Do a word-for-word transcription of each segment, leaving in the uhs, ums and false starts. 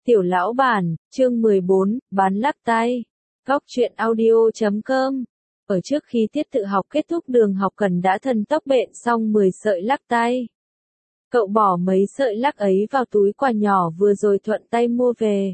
Tiểu lão bản, chương mười bốn, bán lắc tay. Góc truyện audio chấm com. Ở trước khi tiết tự học kết thúc, Đường Học Cần đã thần tốc bện xong mười sợi lắc tay. Cậu bỏ mấy sợi lắc ấy vào túi quà nhỏ vừa rồi thuận tay mua về.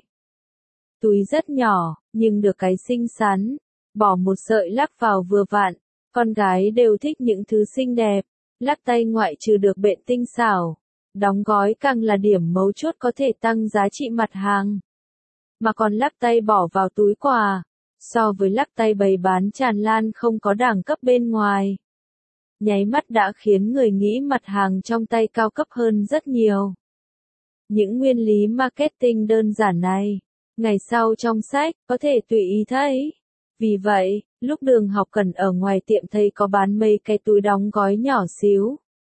Túi rất nhỏ, nhưng được cái xinh xắn. Bỏ một sợi lắc vào vừa vặn. Con gái đều thích những thứ xinh đẹp. Lắc tay ngoại trừ được bện tinh xảo, đóng gói càng là điểm mấu chốt có thể tăng giá trị mặt hàng. Mà còn lắc tay bỏ vào túi quà, so với lắc tay bày bán tràn lan không có đẳng cấp bên ngoài, nháy mắt đã khiến người nghĩ mặt hàng trong tay cao cấp hơn rất nhiều. Những nguyên lý marketing đơn giản này, ngày sau trong sách có thể tùy ý thấy. Vì vậy, lúc Đường Học Cần ở ngoài tiệm thấy có bán mấy cái túi đóng gói nhỏ xíu,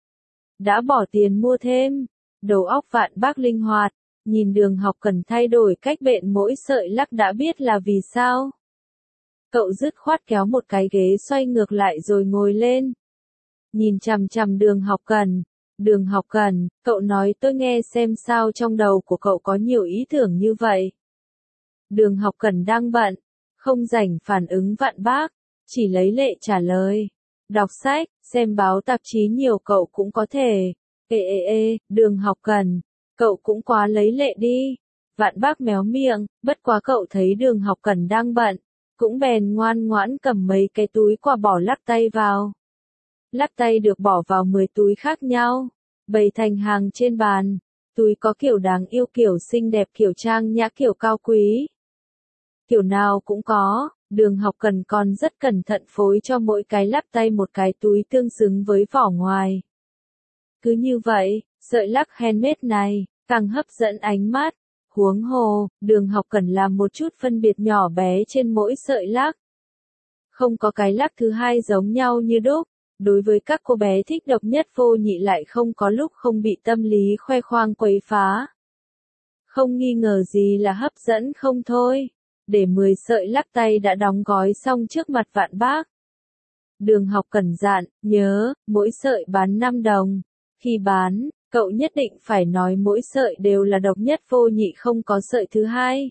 đã bỏ tiền mua thêm. Đầu óc vạn bác linh hoạt, nhìn Đường Học Cần thay đổi cách bện mỗi sợi lắc đã biết là vì sao. Cậu dứt khoát kéo một cái ghế xoay ngược lại rồi ngồi lên, nhìn chằm chằm Đường Học Cần. Đường Học Cần, cậu nói tôi nghe xem sao trong đầu của cậu có nhiều ý tưởng như vậy. Đường Học Cần đang bận, không rảnh phản ứng vạn bác, chỉ lấy lệ trả lời. Đọc sách, xem báo tạp chí nhiều cậu cũng có thể. Ê ê ê, Đường Học Cần, cậu cũng quá lấy lệ đi. Vạn bác méo miệng, bất quá cậu thấy Đường Học Cần đang bận, cũng bèn ngoan ngoãn cầm mấy cái túi quà bỏ lắc tay vào. Lắc tay được bỏ vào mười túi khác nhau, bày thành hàng trên bàn. Túi có kiểu đáng yêu, kiểu xinh đẹp, kiểu trang nhã, kiểu cao quý. Kiểu nào cũng có. Đường Học Cần còn rất cẩn thận phối cho mỗi cái lắc tay một cái túi tương xứng với vỏ ngoài. Cứ như vậy, sợi lắc handmade này càng hấp dẫn ánh mắt. Huống hồ, Đường Học Cần làm một chút phân biệt nhỏ bé trên mỗi sợi lắc. Không có cái lắc thứ hai giống nhau như đúc. Đối với các cô bé thích độc nhất vô nhị lại không có lúc không bị tâm lý khoe khoang quấy phá. Không nghi ngờ gì là hấp dẫn không thôi. Để mười sợi lắc tay đã đóng gói xong trước mặt vạn bác. Đường Học Cần dặn, nhớ, mỗi sợi bán năm đồng. Khi bán, cậu nhất định phải nói mỗi sợi đều là độc nhất vô nhị, không có sợi thứ hai.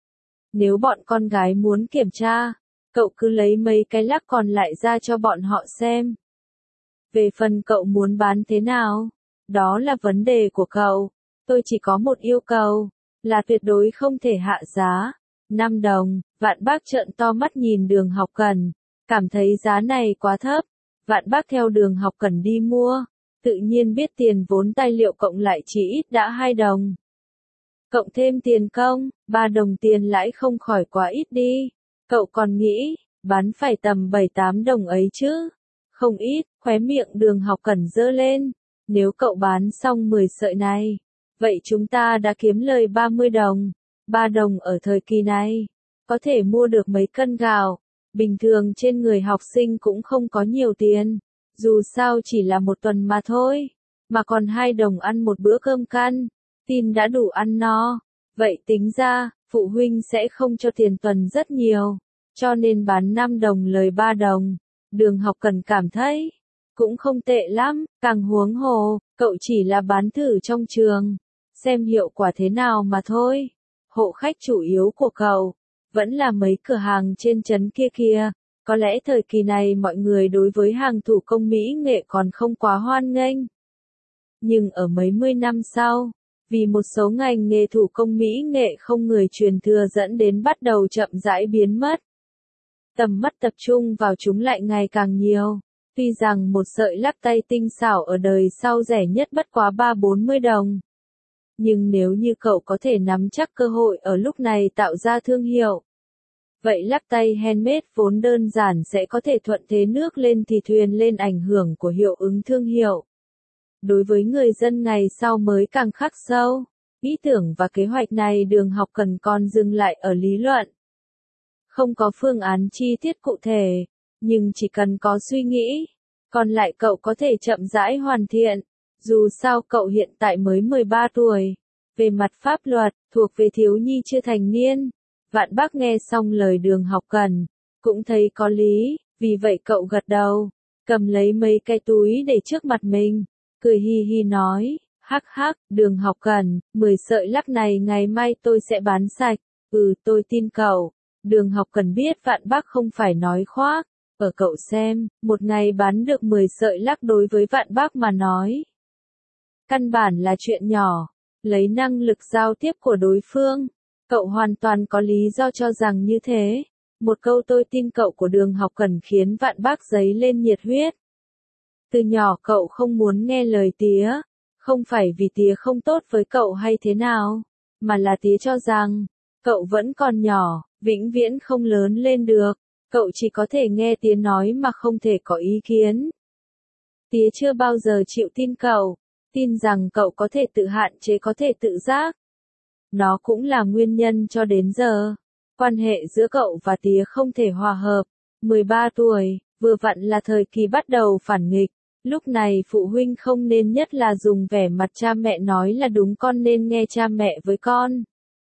Nếu bọn con gái muốn kiểm tra, cậu cứ lấy mấy cái lắc còn lại ra cho bọn họ xem. Về phần cậu muốn bán thế nào, đó là vấn đề của cậu. Tôi chỉ có một yêu cầu, là tuyệt đối không thể hạ giá. năm đồng, vạn bác trợn to mắt nhìn Đường Học Cần, cảm thấy giá này quá thấp. Vạn bác theo Đường Học Cần đi mua, tự nhiên biết tiền vốn tài liệu cộng lại chỉ ít đã hai đồng. Cộng thêm tiền công, ba đồng tiền lãi không khỏi quá ít đi. Cậu còn nghĩ, bán phải tầm bảy tám đồng ấy chứ. Không ít, khóe miệng Đường Học Cần giơ lên. Nếu cậu bán xong mười sợi này, vậy chúng ta đã kiếm lời ba mươi đồng. ba đồng ở thời kỳ này, có thể mua được mấy cân gạo. Bình thường trên người học sinh cũng không có nhiều tiền. Dù sao chỉ là một tuần mà thôi. Mà còn hai đồng ăn một bữa cơm căn, tin đã đủ ăn no. Vậy tính ra, phụ huynh sẽ không cho tiền tuần rất nhiều. Cho nên bán năm đồng lời ba đồng. Đường Học Cần cảm thấy cũng không tệ lắm. Càng huống hồ, cậu chỉ là bán thử trong trường, xem hiệu quả thế nào mà thôi. Hộ khách chủ yếu của cậu vẫn là mấy cửa hàng trên trấn kia kia. Có lẽ thời kỳ này mọi người đối với hàng thủ công mỹ nghệ còn không quá hoan nghênh. Nhưng ở mấy mươi năm sau, vì một số ngành nghề thủ công mỹ nghệ không người truyền thừa dẫn đến bắt đầu chậm rãi biến mất. Tầm mắt tập trung vào chúng lại ngày càng nhiều. Tuy rằng một sợi lắc tay tinh xảo ở đời sau rẻ nhất bất quá ba bốn mươi đồng. Nhưng nếu như cậu có thể nắm chắc cơ hội ở lúc này tạo ra thương hiệu, vậy lắc tay handmade vốn đơn giản sẽ có thể thuận thế nước lên thì thuyền lên, ảnh hưởng của hiệu ứng thương hiệu. Đối với người dân ngày sau mới càng khắc sâu. Ý tưởng và kế hoạch này Đường Học Cần còn dừng lại ở lý luận. Không có phương án chi tiết cụ thể, nhưng chỉ cần có suy nghĩ, còn lại cậu có thể chậm rãi hoàn thiện. Dù sao cậu hiện tại mới mười ba tuổi, về mặt pháp luật, thuộc về thiếu nhi chưa thành niên. Vạn bác nghe xong lời Đường Học Cần, cũng thấy có lý, vì vậy cậu gật đầu, cầm lấy mấy cái túi để trước mặt mình, cười hi hi nói, Hắc hắc, Đường Học Cần, mười sợi lắc này ngày mai tôi sẽ bán sạch. Ừ, tôi tin cậu. Đường Học Cần biết Vạn Bác không phải nói khoác. Ở cậu xem, một ngày bán được mười sợi lắc đối với Vạn Bác mà nói. Căn bản là chuyện nhỏ. Lấy năng lực giao tiếp của đối phương, cậu hoàn toàn có lý do cho rằng như thế. Một câu tôi tin cậu của Đường Học Cần khiến Vạn Bác dấy lên nhiệt huyết. Từ nhỏ cậu không muốn nghe lời tía, không phải vì tía không tốt với cậu hay thế nào, mà là tía cho rằng, cậu vẫn còn nhỏ, vĩnh viễn không lớn lên được, cậu chỉ có thể nghe tía nói mà không thể có ý kiến. Tía chưa bao giờ chịu tin cậu, tin rằng cậu có thể tự hạn chế có thể tự giác. Nó cũng là nguyên nhân cho đến giờ, quan hệ giữa cậu và tía không thể hòa hợp. mười ba tuổi, vừa vặn là thời kỳ bắt đầu phản nghịch. Lúc này phụ huynh không nên nhất là dùng vẻ mặt cha mẹ nói là đúng, con nên nghe cha mẹ với con.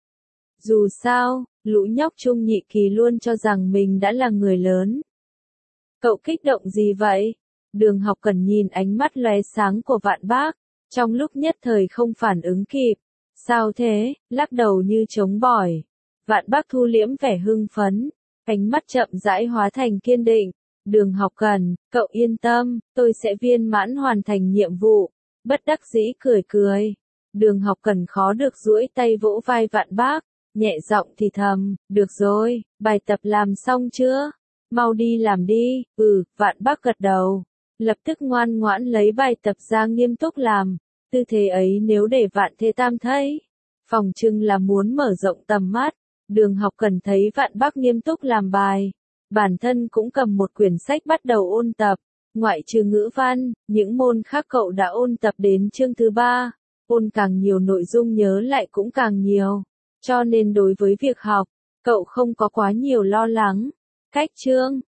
Dù sao, lũ nhóc trung nhị kỳ luôn cho rằng mình đã là người lớn. Cậu kích động gì vậy? Đường Học Cần nhìn ánh mắt lóe sáng của Vạn Bác, trong lúc nhất thời không phản ứng kịp. Sao thế? Lắc đầu như chống bỏi. Vạn Bác thu liễm vẻ hưng phấn, ánh mắt chậm rãi hóa thành kiên định. Đường Học Cần, cậu yên tâm, tôi sẽ viên mãn hoàn thành nhiệm vụ. Bất đắc dĩ cười cười. Đường Học Cần khó được duỗi tay vỗ vai Vạn Bác, nhẹ giọng thì thầm, được rồi, bài tập làm xong chưa? Mau đi làm đi. Ừ, Vạn Bác gật đầu. Lập tức ngoan ngoãn lấy bài tập ra nghiêm túc làm. Tư thế ấy nếu để Vạn Thế Tam thấy, phòng trưng là muốn mở rộng tầm mắt. Đường Học Cần thấy Vạn Bác nghiêm túc làm bài, bản thân cũng cầm một quyển sách bắt đầu ôn tập. Ngoại trừ ngữ văn, những môn khác cậu đã ôn tập đến chương thứ ba. Ôn càng nhiều nội dung nhớ lại cũng càng nhiều. Cho nên đối với việc học, cậu không có quá nhiều lo lắng. Cách chương,